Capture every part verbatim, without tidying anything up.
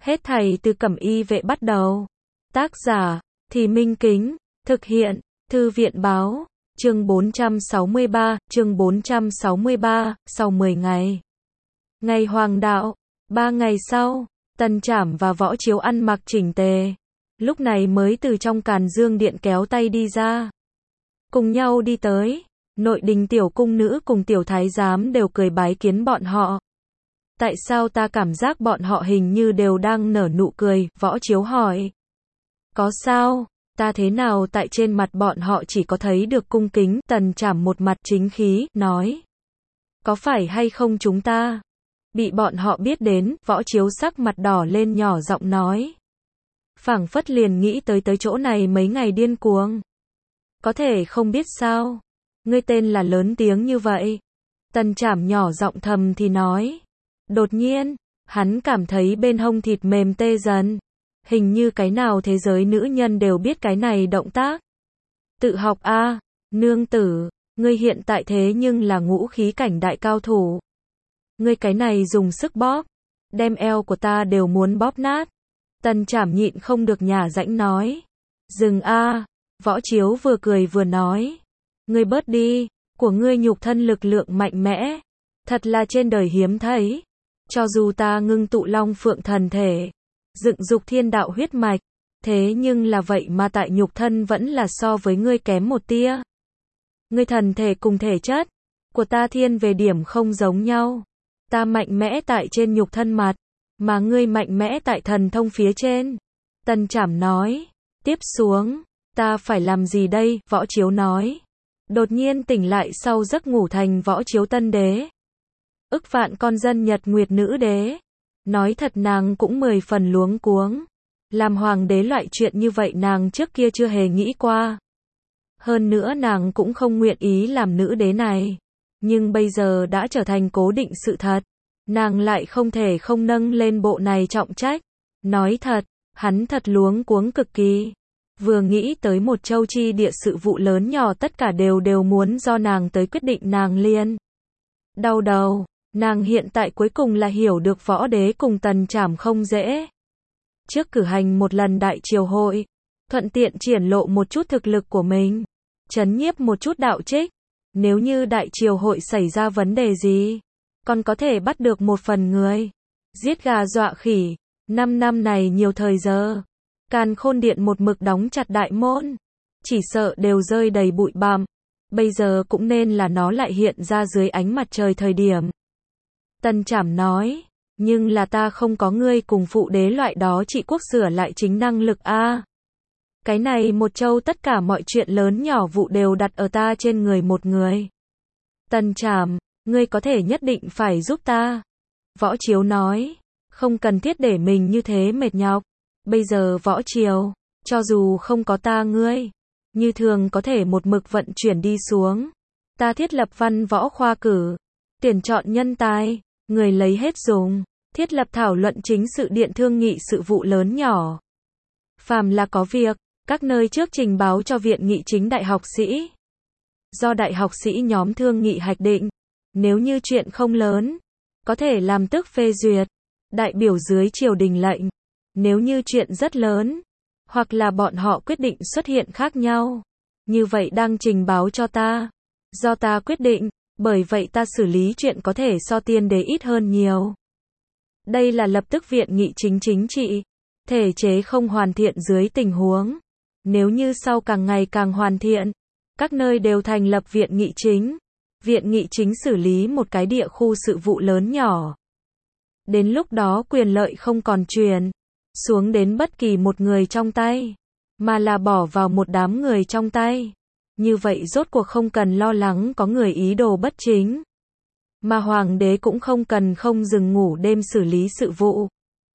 Hết thảy từ Cẩm Y Vệ bắt đầu. Tác giả, Thì Minh Kính, thực hiện, Thư viện Báo, chương bốn trăm sáu mươi ba, chương bốn trăm sáu mươi ba, sau mười ngày. Ngày hoàng đạo, ba ngày sau, Tần Trảm và Võ Chiếu ăn mặc chỉnh tề, lúc này mới từ trong Càn Dương Điện kéo tay đi ra. Cùng nhau đi tới, nội đình tiểu cung nữ cùng tiểu thái giám đều cười bái kiến bọn họ. Tại sao ta cảm giác bọn họ hình như đều đang nở nụ cười, Võ Chiếu hỏi. Có sao, ta thế nào tại trên mặt bọn họ chỉ có thấy được cung kính, Tần Trảm một mặt chính khí, nói. Có phải hay không chúng ta bị bọn họ biết đến, Võ Chiếu sắc mặt đỏ lên nhỏ giọng nói. Phảng phất liền nghĩ tới tới chỗ này mấy ngày điên cuồng. Có thể không biết sao, ngươi tên là lớn tiếng như vậy. Tần Trảm nhỏ giọng thầm thì nói. Đột nhiên, hắn cảm thấy bên hông thịt mềm tê dần. Hình như cái nào thế giới nữ nhân đều biết cái này động tác. Tự học a, à, nương tử, ngươi hiện tại thế nhưng là ngũ khí cảnh đại cao thủ. Ngươi cái này dùng sức bóp, đem eo của ta đều muốn bóp nát. Tần Trảm nhịn không được nhả rãnh nói. Dừng a, à, Võ Chiếu vừa cười vừa nói. Ngươi bớt đi, của ngươi nhục thân lực lượng mạnh mẽ. Thật là trên đời hiếm thấy. Cho dù ta ngưng tụ long phượng thần thể, dựng dục thiên đạo huyết mạch, thế nhưng là vậy mà tại nhục thân vẫn là so với ngươi kém một tia. Ngươi thần thể cùng thể chất của ta thiên về điểm không giống nhau. Ta mạnh mẽ tại trên nhục thân mặt, mà ngươi mạnh mẽ tại thần thông phía trên. Tần Trảm nói. Tiếp xuống, ta phải làm gì đây? Võ Chiếu nói. Đột nhiên tỉnh lại sau giấc ngủ thành Võ Chiếu tân đế. Ức vạn con dân Nhật Nguyệt nữ đế. Nói thật nàng cũng mười phần luống cuống. Làm hoàng đế loại chuyện như vậy nàng trước kia chưa hề nghĩ qua. Hơn nữa nàng cũng không nguyện ý làm nữ đế này. Nhưng bây giờ đã trở thành cố định sự thật. Nàng lại không thể không nâng lên bộ này trọng trách. Nói thật, hắn thật luống cuống cực kỳ. Vừa nghĩ tới một châu chi địa sự vụ lớn nhỏ tất cả đều đều muốn do nàng tới quyết định nàng liền đau đầu. Nàng hiện tại cuối cùng là hiểu được võ đế cùng Tần Trảm không dễ. Trước cử hành một lần đại triều hội, thuận tiện triển lộ một chút thực lực của mình, trấn nhiếp một chút đạo trích. Nếu như đại triều hội xảy ra vấn đề gì, còn có thể bắt được một phần người. Giết gà dọa khỉ, năm năm này nhiều thời giờ. Càn Khôn Điện một mực đóng chặt đại môn, chỉ sợ đều rơi đầy bụi bặm. Bây giờ cũng nên là nó lại hiện ra dưới ánh mặt trời thời điểm. Tần Trảm nói, nhưng là ta không có ngươi cùng phụ đế loại đó trị quốc sửa lại chính năng lực a. À, cái này một châu tất cả mọi chuyện lớn nhỏ vụ đều đặt ở ta trên người một người. Tần Trảm, ngươi có thể nhất định phải giúp ta. Võ Chiếu nói, không cần thiết để mình như thế mệt nhọc. Bây giờ Võ Chiếu, cho dù không có ta ngươi, như thường có thể một mực vận chuyển đi xuống. Ta thiết lập văn võ khoa cử, tuyển chọn nhân tài, người lấy hết dùng, thiết lập thảo luận chính sự điện thương nghị sự vụ lớn nhỏ. Phàm là có việc, các nơi trước trình báo cho viện nghị chính đại học sĩ. Do đại học sĩ nhóm thương nghị hạch định, nếu như chuyện không lớn, có thể làm tức phê duyệt, đại biểu dưới triều đình lệnh. Nếu như chuyện rất lớn, hoặc là bọn họ quyết định xuất hiện khác nhau, như vậy đang trình báo cho ta, do ta quyết định, bởi vậy ta xử lý chuyện có thể so tiên đế ít hơn nhiều. Đây là lập tức viện nghị chính chính trị, thể chế không hoàn thiện dưới tình huống. Nếu như sau càng ngày càng hoàn thiện, các nơi đều thành lập viện nghị chính, viện nghị chính xử lý một cái địa khu sự vụ lớn nhỏ. Đến lúc đó quyền lợi không còn truyền xuống đến bất kỳ một người trong tay, mà là bỏ vào một đám người trong tay. Như vậy rốt cuộc không cần lo lắng có người ý đồ bất chính. Mà hoàng đế cũng không cần không dừng ngủ đêm xử lý sự vụ.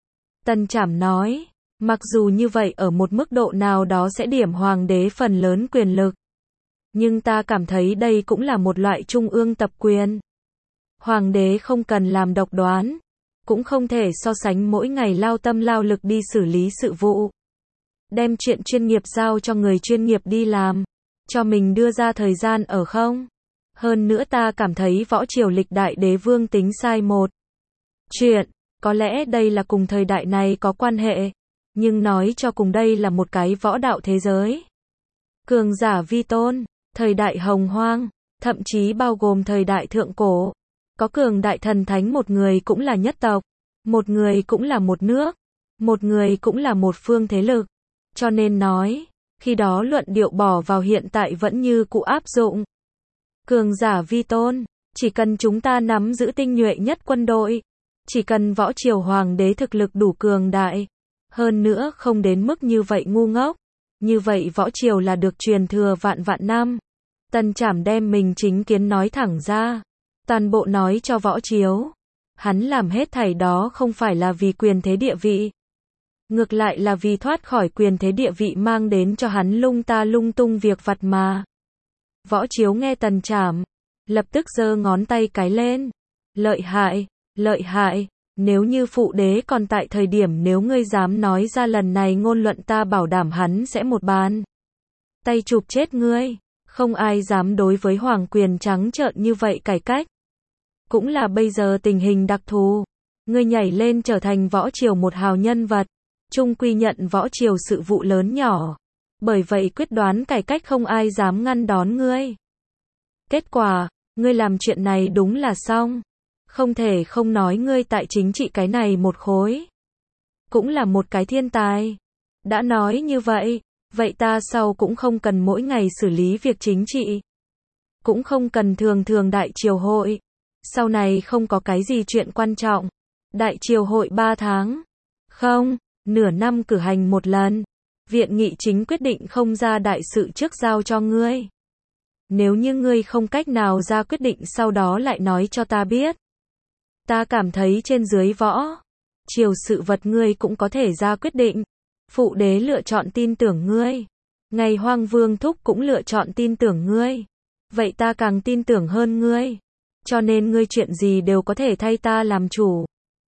Tần Trảm nói, mặc dù như vậy ở một mức độ nào đó sẽ điểm hoàng đế phần lớn quyền lực. Nhưng ta cảm thấy đây cũng là một loại trung ương tập quyền. Hoàng đế không cần làm độc đoán, cũng không thể so sánh mỗi ngày lao tâm lao lực đi xử lý sự vụ. Đem chuyện chuyên nghiệp giao cho người chuyên nghiệp đi làm, cho mình đưa ra thời gian ở không. Hơn nữa ta cảm thấy võ triều lịch đại đế vương tính sai một chuyện. Có lẽ đây là cùng thời đại này có quan hệ, nhưng nói cho cùng đây là một cái võ đạo thế giới. Cường giả vi tôn, thời đại hồng hoang, thậm chí bao gồm thời đại thượng cổ. Có cường đại thần thánh, một người cũng là nhất tộc, một người cũng là một nước, một người cũng là một phương thế lực. Cho nên nói, khi đó luận điệu bỏ vào hiện tại vẫn như cũ áp dụng. Cường giả vi tôn, chỉ cần chúng ta nắm giữ tinh nhuệ nhất quân đội, chỉ cần võ triều hoàng đế thực lực đủ cường đại, hơn nữa không đến mức như vậy ngu ngốc, như vậy võ triều là được truyền thừa vạn vạn năm. Tần Trảm đem mình chính kiến nói thẳng ra, toàn bộ nói cho võ chiếu. Hắn làm hết thảy đó không phải là vì quyền thế địa vị, ngược lại là vì thoát khỏi quyền thế địa vị mang đến cho hắn lung ta lung tung việc vặt mà. Võ Chiếu nghe Tần Trảm, lập tức giơ ngón tay cái lên. Lợi hại, lợi hại, nếu như phụ đế còn tại thời điểm, nếu ngươi dám nói ra lần này ngôn luận, ta bảo đảm hắn sẽ một bàn tay chụp chết ngươi. Không ai dám đối với hoàng quyền trắng trợn như vậy cải cách. Cũng là bây giờ tình hình đặc thù, ngươi nhảy lên trở thành võ triều một hào nhân vật, chung quy nhận võ triều sự vụ lớn nhỏ, bởi vậy quyết đoán cải cách không ai dám ngăn đón ngươi. Kết quả, ngươi làm chuyện này đúng là xong. Không thể không nói ngươi tại chính trị cái này một khối, cũng là một cái thiên tài. Đã nói như vậy, vậy ta sau cũng không cần mỗi ngày xử lý việc chính trị, cũng không cần thường thường đại triều hội. Sau này không có cái gì chuyện quan trọng. Đại triều hội ba tháng, không, nửa năm cử hành một lần. Viện nghị chính quyết định không ra đại sự trước giao cho ngươi. Nếu như ngươi không cách nào ra quyết định sau đó lại nói cho ta biết. Ta cảm thấy trên dưới võ triều sự vật ngươi cũng có thể ra quyết định. Phụ đế lựa chọn tin tưởng ngươi, ngày Hoang Vương thúc cũng lựa chọn tin tưởng ngươi, vậy ta càng tin tưởng hơn ngươi. Cho nên ngươi chuyện gì đều có thể thay ta làm chủ.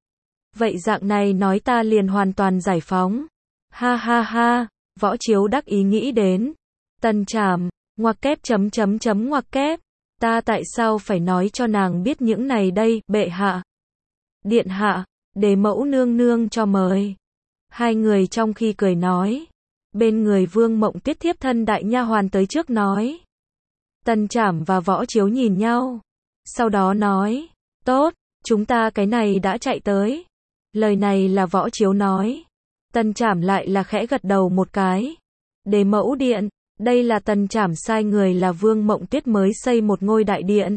Vậy dạng này nói ta liền hoàn toàn giải phóng. Ha ha ha, Võ Chiếu đắc ý nghĩ đến. Tần Trảm, ngoặc kép chấm chấm chấm ngoặc kép. Ta tại sao phải nói cho nàng biết những này đây, bệ hạ. Điện hạ, để mẫu nương nương cho mời. Hai người trong khi cười nói, bên người Vương Mộng Tuyết thiếp thân đại nha hoàn tới trước nói. Tần Trảm và Võ Chiếu nhìn nhau, sau đó nói, tốt, chúng ta cái này đã chạy tới. Lời này là Võ Chiếu nói. Tần Trảm lại là khẽ gật đầu một cái. Đế mẫu điện, đây là Tần Trảm sai người là Vương Mộng Tuyết mới xây một ngôi đại điện.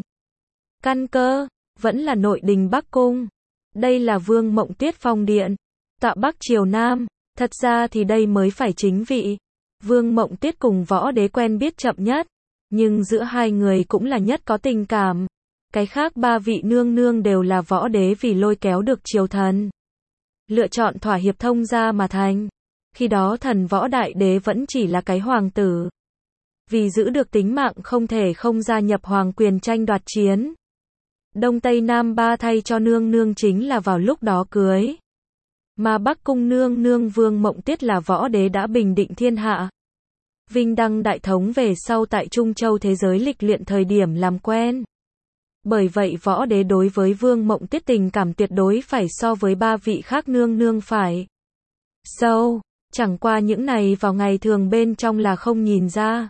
Căn cơ, vẫn là nội đình Bắc Cung. Đây là Vương Mộng Tuyết phong điện, tọa Bắc Triều Nam. Thật ra thì đây mới phải chính vị. Vương Mộng Tuyết cùng Võ Đế quen biết chậm nhất, nhưng giữa hai người cũng là nhất có tình cảm. Cái khác ba vị nương nương đều là Võ Đế vì lôi kéo được triều thần, lựa chọn thỏa hiệp thông gia mà thành. Khi đó thần Võ Đại Đế vẫn chỉ là cái hoàng tử, vì giữ được tính mạng không thể không gia nhập hoàng quyền tranh đoạt chiến. Đông Tây Nam ba thay cho nương nương chính là vào lúc đó cưới. Mà Bắc Cung nương nương Vương Mộng Tuyết là Võ Đế đã bình định thiên hạ, vinh đăng đại thống về sau tại Trung Châu thế giới lịch luyện thời điểm làm quen. Bởi vậy Võ Đế đối với Vương Mộng Tuyết tình cảm tuyệt đối phải so với ba vị khác nương nương phải sâu, chẳng qua những này vào ngày thường bên trong là không nhìn ra.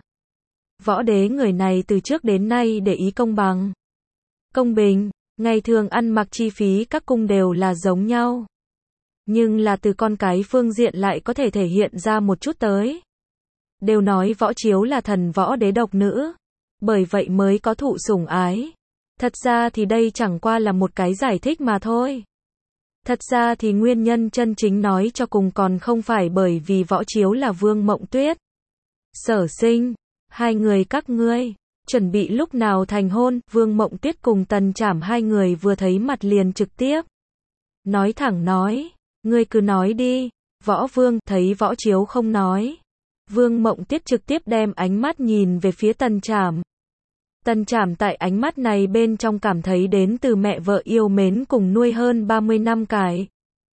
Võ Đế người này từ trước đến nay để ý công bằng, công bình, ngày thường ăn mặc chi phí các cung đều là giống nhau. Nhưng là từ con cái phương diện lại có thể thể hiện ra một chút tới. Đều nói Võ Chiếu là thần Võ Đế độc nữ, bởi vậy mới có thụ sủng ái. Thật ra thì đây chẳng qua là một cái giải thích mà thôi. Thật ra thì nguyên nhân chân chính nói cho cùng còn không phải bởi vì Võ Chiếu là Vương Mộng Tuyết sở sinh. Hai người các ngươi chuẩn bị lúc nào thành hôn? Vương Mộng Tuyết cùng Tần Trảm hai người vừa thấy mặt liền trực tiếp nói thẳng nói, ngươi cứ nói đi. Võ Vương thấy Võ Chiếu không nói, Vương Mộng Tuyết trực tiếp đem ánh mắt nhìn về phía Tần Trảm. Tần Trảm tại ánh mắt này bên trong cảm thấy đến từ mẹ vợ yêu mến cùng nuôi hơn ba mươi năm cải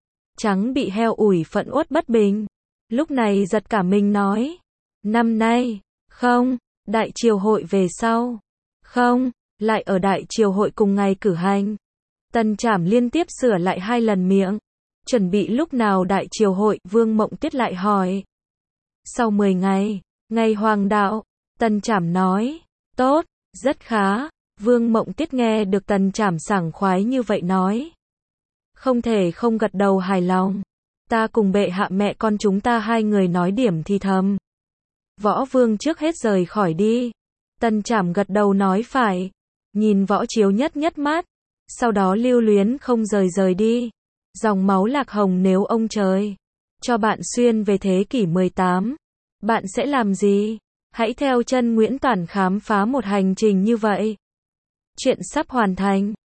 trắng bị heo ủi phẫn uất bất bình. Lúc này giật cả mình nói, năm nay, không, đại triều hội về sau, không, lại ở đại triều hội cùng ngày cử hành. Tần Trảm liên tiếp sửa lại hai lần miệng. Chuẩn bị lúc nào đại triều hội, Vương Mộng Tiết lại hỏi. Sau mười ngày, ngày hoàng đạo, Tần Trảm nói. Tốt, rất khá. Vương Mộng Tiết nghe được Tần Trảm sảng khoái như vậy nói. Không thể không gật đầu hài lòng. Ta cùng bệ hạ mẹ con chúng ta hai người nói điểm thì thầm. Võ Vương trước hết rời khỏi đi. Tần Trảm gật đầu nói phải. Nhìn Võ Chiếu nhất nhất mắt. Sau đó lưu luyến không rời rời đi. Dòng máu Lạc Hồng nếu ông trời cho bạn xuyên về thế kỷ mười tám, bạn sẽ làm gì? Hãy theo chân Nguyễn Toản khám phá một hành trình như vậy. Chuyện sắp hoàn thành.